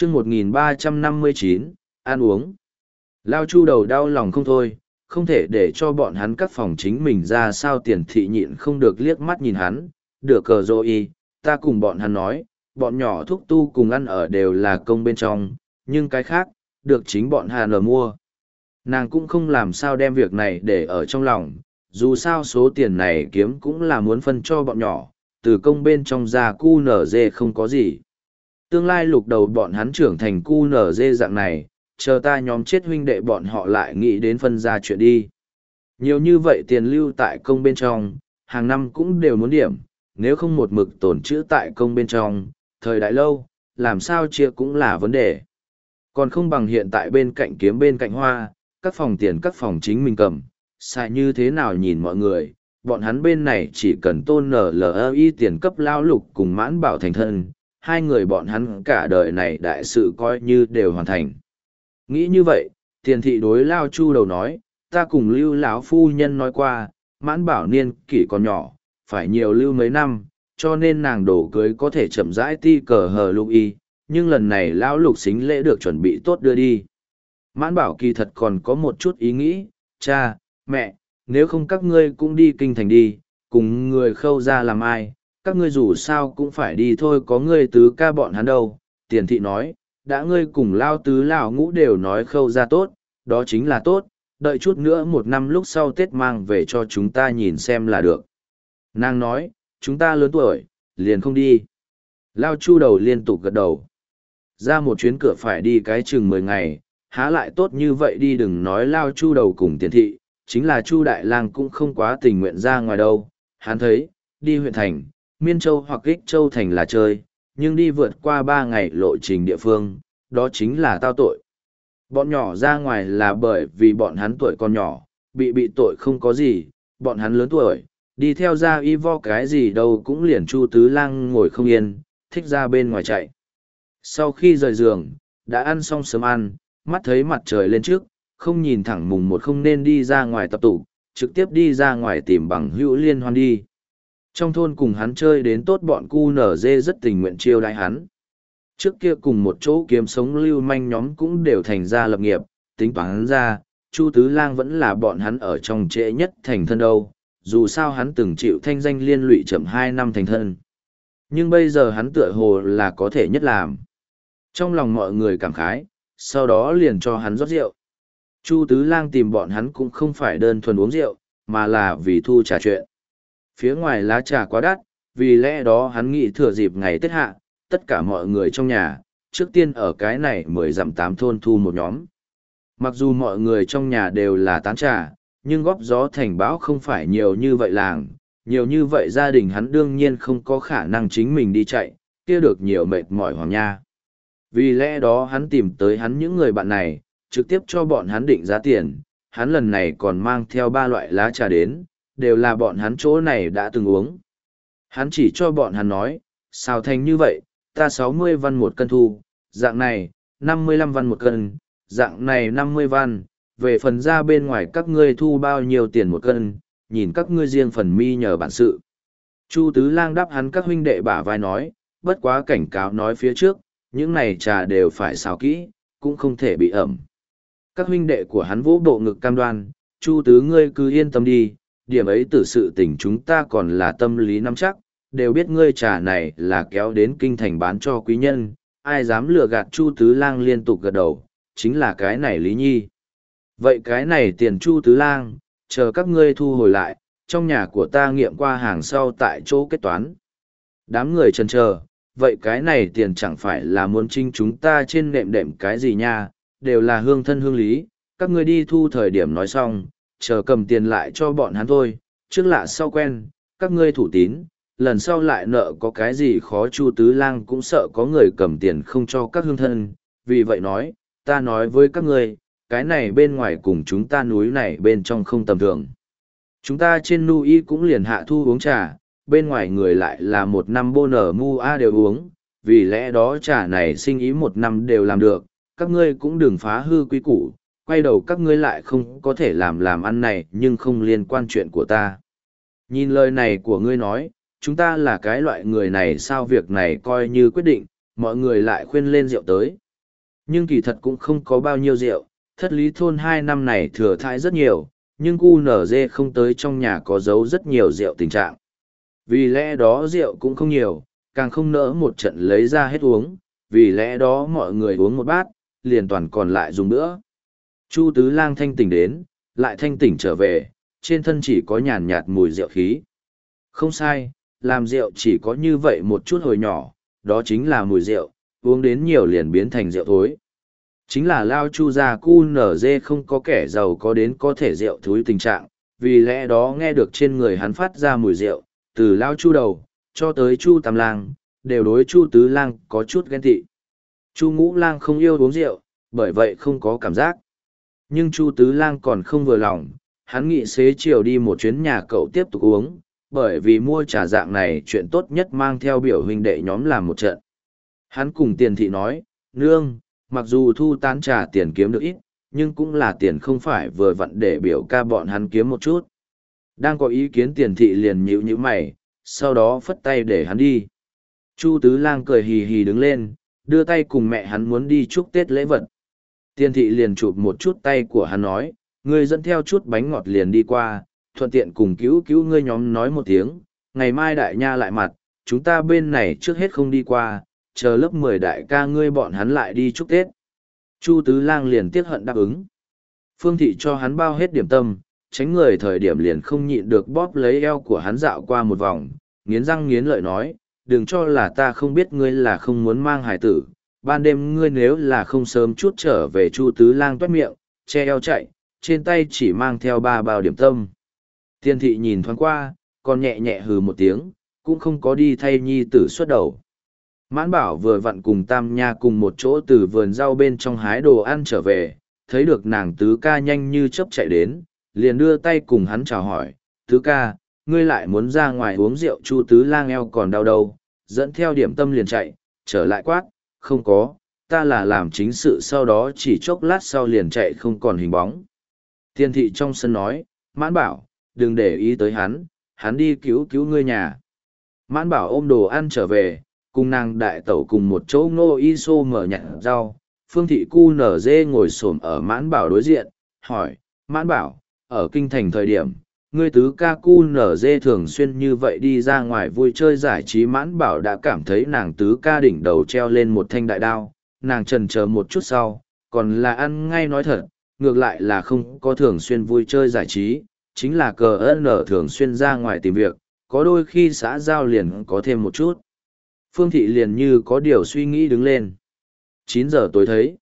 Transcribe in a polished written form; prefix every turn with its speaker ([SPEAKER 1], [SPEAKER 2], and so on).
[SPEAKER 1] chương 1359, ăn uống. Lao Chu đầu đau lòng không thôi, không thể để cho bọn hắn các phòng chính mình ra sao. Tiền thị nhịn không được liếc mắt nhìn hắn, được cờ dô y, ta cùng bọn hắn nói, bọn nhỏ thúc tu cùng ăn ở đều là công bên trong, nhưng cái khác, được chính bọn Hàn ở mua. Nàng cũng không làm sao đem việc này để ở trong lòng, dù sao số tiền này kiếm cũng là muốn phân cho bọn nhỏ, từ công bên trong ra cu nở dê không có gì. Tương lai lục đầu bọn hắn trưởng thành cu nở dê dạng này, chờ ta nhóm chết huynh đệ bọn họ lại nghĩ đến phân ra chuyện đi. Nhiều như vậy tiền lưu tại công bên trong, hàng năm cũng đều muốn điểm, nếu không một mực tồn trữ tại công bên trong, thời đại lâu, làm sao chia cũng là vấn đề. Còn không bằng hiện tại bên cạnh kiếm bên cạnh hoa, các phòng tiền các phòng chính mình cầm, xài như thế nào nhìn mọi người, bọn hắn bên này chỉ cần tôn NLI tiền cấp lao lục cùng mãn bảo thành thân, hai người bọn hắn cả đời này đại sự coi như đều hoàn thành. Nghĩ như vậy, tiền thị đối Lao Chu đầu nói, ta cùng lưu lão phu nhân nói qua, mãn bảo niên kỷ còn nhỏ, phải nhiều lưu mấy năm, cho nên nàng đổ cưới có thể chậm rãi ti cờ hờ lục y, nhưng lần này lão lục xính lễ được chuẩn bị tốt đưa đi. Mãn bảo kỳ thật còn có một chút ý nghĩ, cha, mẹ, nếu không các ngươi cũng đi kinh thành đi, cùng người khâu ra làm ai, các ngươi dù sao cũng phải đi thôi, có ngươi tứ ca bọn hắn đâu. Tiền thị nói, đã ngươi cùng Lao tứ lão ngũ đều nói khâu ra tốt, đó chính là tốt, đợi chút nữa một năm lúc sau Tết mang về cho chúng ta nhìn xem là được. Nàng nói, chúng ta lớn tuổi, liền không đi. Lao Chu đầu liên tục gật đầu. Ra một chuyến cửa phải đi cái chừng 10 ngày, há lại tốt như vậy đi, đừng nói Lao Chu đầu cùng tiền thị, chính là Chu Đại Lang cũng không quá tình nguyện ra ngoài đâu. Hắn thấy, đi huyện thành, Miên Châu hoặc Ích Châu thành là chơi, nhưng đi vượt qua 3 ngày lộ trình địa phương, đó chính là tao tội. Bọn nhỏ ra ngoài là bởi vì bọn hắn tuổi còn nhỏ, bị tội không có gì, bọn hắn lớn tuổi, đi theo ra y vo cái gì đâu cũng liền Chu Tứ Lang ngồi không yên, thích ra bên ngoài chạy. Sau khi rời giường, đã ăn xong sớm ăn, mắt thấy mặt trời lên trước, không nhìn thẳng mùng một không nên đi ra ngoài tập tụ, trực tiếp đi ra ngoài tìm bằng hữu liên hoan đi. Trong thôn cùng hắn chơi đến tốt, bọn cu nở dê rất tình nguyện chiêu đãi hắn. Trước kia cùng một chỗ kiếm sống lưu manh nhóm cũng đều thành ra lập nghiệp, tính toán ra, Chu Tứ Lang vẫn là bọn hắn ở trong trễ nhất thành thân đâu, dù sao hắn từng chịu thanh danh liên lụy chậm 2 năm thành thân. Nhưng bây giờ hắn tựa hồ là có thể nhất làm. Trong lòng mọi người cảm khái, sau đó liền cho hắn rót rượu. Chu Tứ Lang tìm bọn hắn cũng không phải đơn thuần uống rượu, mà là vì thu trà chuyện. Phía ngoài lá trà quá đắt, vì lẽ đó hắn nghĩ thừa dịp ngày Tết hạ, tất cả mọi người trong nhà, trước tiên ở cái này 10 dặm 8 thôn thu một nhóm. Mặc dù mọi người trong nhà đều là tán trà, nhưng góp gió thành bão không phải nhiều như vậy làng, nhiều như vậy gia đình hắn đương nhiên không có khả năng chính mình đi chạy, kia được nhiều mệt mỏi hoàng nha. Vì lẽ đó hắn tìm tới hắn những người bạn này, trực tiếp cho bọn hắn định giá tiền, hắn lần này còn mang theo 3 loại lá trà đến, đều là bọn hắn chỗ này đã từng uống. Hắn chỉ cho bọn hắn nói, sao thành như vậy, ta 60 văn một cân thu, dạng này, 55 văn một cân, dạng này 50 văn, về phần ra bên ngoài các ngươi thu bao nhiêu tiền một cân, nhìn các ngươi riêng phần mi nhờ bản sự. Chu Tứ Lang đáp hắn các huynh đệ bả vai nói, bất quá cảnh cáo nói phía trước, những này trà đều phải xào kỹ, cũng không thể bị ẩm. Các huynh đệ của hắn vỗ bộ ngực cam đoan, Chu Tứ ngươi cứ yên tâm đi, điểm ấy từ sự tình chúng ta còn là tâm lý nắm chắc, đều biết ngươi trà này là kéo đến kinh thành bán cho quý nhân, ai dám lừa gạt. Chu Tứ Lang liên tục gật đầu, chính là cái này Lý Nhi. Vậy cái này tiền Chu Tứ Lang, chờ các ngươi thu hồi lại, trong nhà của ta nghiệm qua hàng sau tại chỗ kết toán. Đám người chần chờ, vậy cái này tiền chẳng phải là muốn trinh chúng ta trên nệm đệm cái gì nha, đều là hương thân hương lý, các ngươi đi thu thời điểm nói xong, chờ cầm tiền lại cho bọn hắn thôi, trước lạ sau quen, các ngươi thủ tín, lần sau lại nợ có cái gì khó. Chu Tứ Lang cũng sợ có người cầm tiền không cho các hương thân, vì vậy nói, ta nói với các ngươi, cái này bên ngoài cùng chúng ta núi này bên trong không tầm thường. Chúng ta trên núi cũng liền hạ thu uống trà, bên ngoài người lại là 1 năm bô nở mu a đều uống, vì lẽ đó trà này sinh ý 1 năm đều làm được, các ngươi cũng đừng phá hư quý củ, quay đầu các ngươi lại không có thể làm ăn này nhưng không liên quan chuyện của ta. Nhìn lời này của ngươi nói, chúng ta là cái loại người này sao, việc này coi như quyết định, mọi người lại khuyên lên rượu tới. Nhưng kỳ thật cũng không có bao nhiêu rượu, thất lý thôn 2 năm này thừa thãi rất nhiều, nhưng QNZ không tới trong nhà có giấu rất nhiều rượu tình trạng. Vì lẽ đó rượu cũng không nhiều, càng không nỡ một trận lấy ra hết uống, vì lẽ đó mọi người uống một bát, liền toàn còn lại dùng nữa. Chu Tứ Lang thanh tỉnh đến, lại thanh tỉnh trở về, trên thân chỉ có nhàn nhạt mùi rượu khí. Không sai, làm rượu chỉ có như vậy một chút hồi nhỏ, đó chính là mùi rượu, uống đến nhiều liền biến thành rượu thối. Chính là Lao Chu gia QNZ không có kẻ giàu có đến có thể rượu thối tình trạng, vì lẽ đó nghe được trên người hắn phát ra mùi rượu, từ Lao Chu đầu, cho tới Chu Tam Lang, đều đối Chu Tứ Lang có chút ghen tị. Chu Ngũ Lang không yêu uống rượu, bởi vậy không có cảm giác. Nhưng Chu Tứ Lang còn không vừa lòng, hắn nghĩ xế chiều đi một chuyến nhà cậu tiếp tục uống, bởi vì mua trà dạng này chuyện tốt nhất mang theo biểu huynh đệ nhóm làm một trận. Hắn cùng Tiền Thị nói, nương, mặc dù thu tán trà tiền kiếm được ít, nhưng cũng là tiền không phải vừa vặn để biểu ca bọn hắn kiếm một chút. Đang có ý kiến Tiền Thị liền nhíu nhíu mày, sau đó phất tay để hắn đi. Chu Tứ Lang cười hì hì đứng lên, đưa tay cùng mẹ hắn muốn đi chúc Tết lễ vật. Tiền Thị liền chụp một chút tay của hắn nói, ngươi dẫn theo chút bánh ngọt liền đi qua, thuận tiện cùng cứu cứu ngươi nhóm nói một tiếng, ngày mai đại nha lại mặt, chúng ta bên này trước hết không đi qua, chờ lớp 10 đại ca ngươi bọn hắn lại đi chúc Tết. Chu Tứ Lang liền tiếc hận đáp ứng. Phương Thị cho hắn bao hết điểm tâm, tránh người thời điểm liền không nhịn được bóp lấy eo của hắn dạo qua một vòng, nghiến răng nghiến lợi nói, đừng cho là ta không biết ngươi là không muốn mang hải tử, ban đêm ngươi nếu là không sớm chút trở về. Chu Tứ Lang toét miệng, che eo chạy, trên tay chỉ mang theo 3 bao điểm tâm. Tiền Thị nhìn thoáng qua, còn nhẹ nhẹ hừ một tiếng, cũng không có đi thay nhi tử xuất đầu. Mãn Bảo vừa vặn cùng Tam Nha cùng một chỗ từ vườn rau bên trong hái đồ ăn trở về, thấy được nàng Tứ ca nhanh như chớp chạy đến, liền đưa tay cùng hắn chào hỏi, Tứ ca, ngươi lại muốn ra ngoài uống rượu. Chu Tứ Lang eo còn đau đầu, dẫn theo điểm tâm liền chạy, trở lại quát, không có, ta là làm chính sự, sau đó chỉ chốc lát sau liền chạy không còn hình bóng. Tiền Thị trong sân nói, Mãn Bảo, đừng để ý tới hắn đi cứu cứu ngươi nhà. Mãn Bảo ôm đồ ăn trở về, cùng nàng đại tẩu cùng một chỗ Ngô Y Xô mở nhặt rau. Phương Thị QNZ ngồi xổm ở Mãn Bảo đối diện, hỏi, Mãn Bảo, ở kinh thành thời điểm, ngươi Tứ ca QNZ thường xuyên như vậy đi ra ngoài vui chơi giải trí. Mãn Bảo đã cảm thấy nàng Tứ ca đỉnh đầu treo lên một thanh đại đao, nàng chần chờ một chút sau, còn là ăn ngay nói thật, ngược lại là không có thường xuyên vui chơi giải trí, chính là CN thường xuyên ra ngoài tìm việc, có đôi khi xã giao liền có thêm một chút. Phương Thị liền như có điều suy nghĩ đứng lên. 9 giờ tối thấy.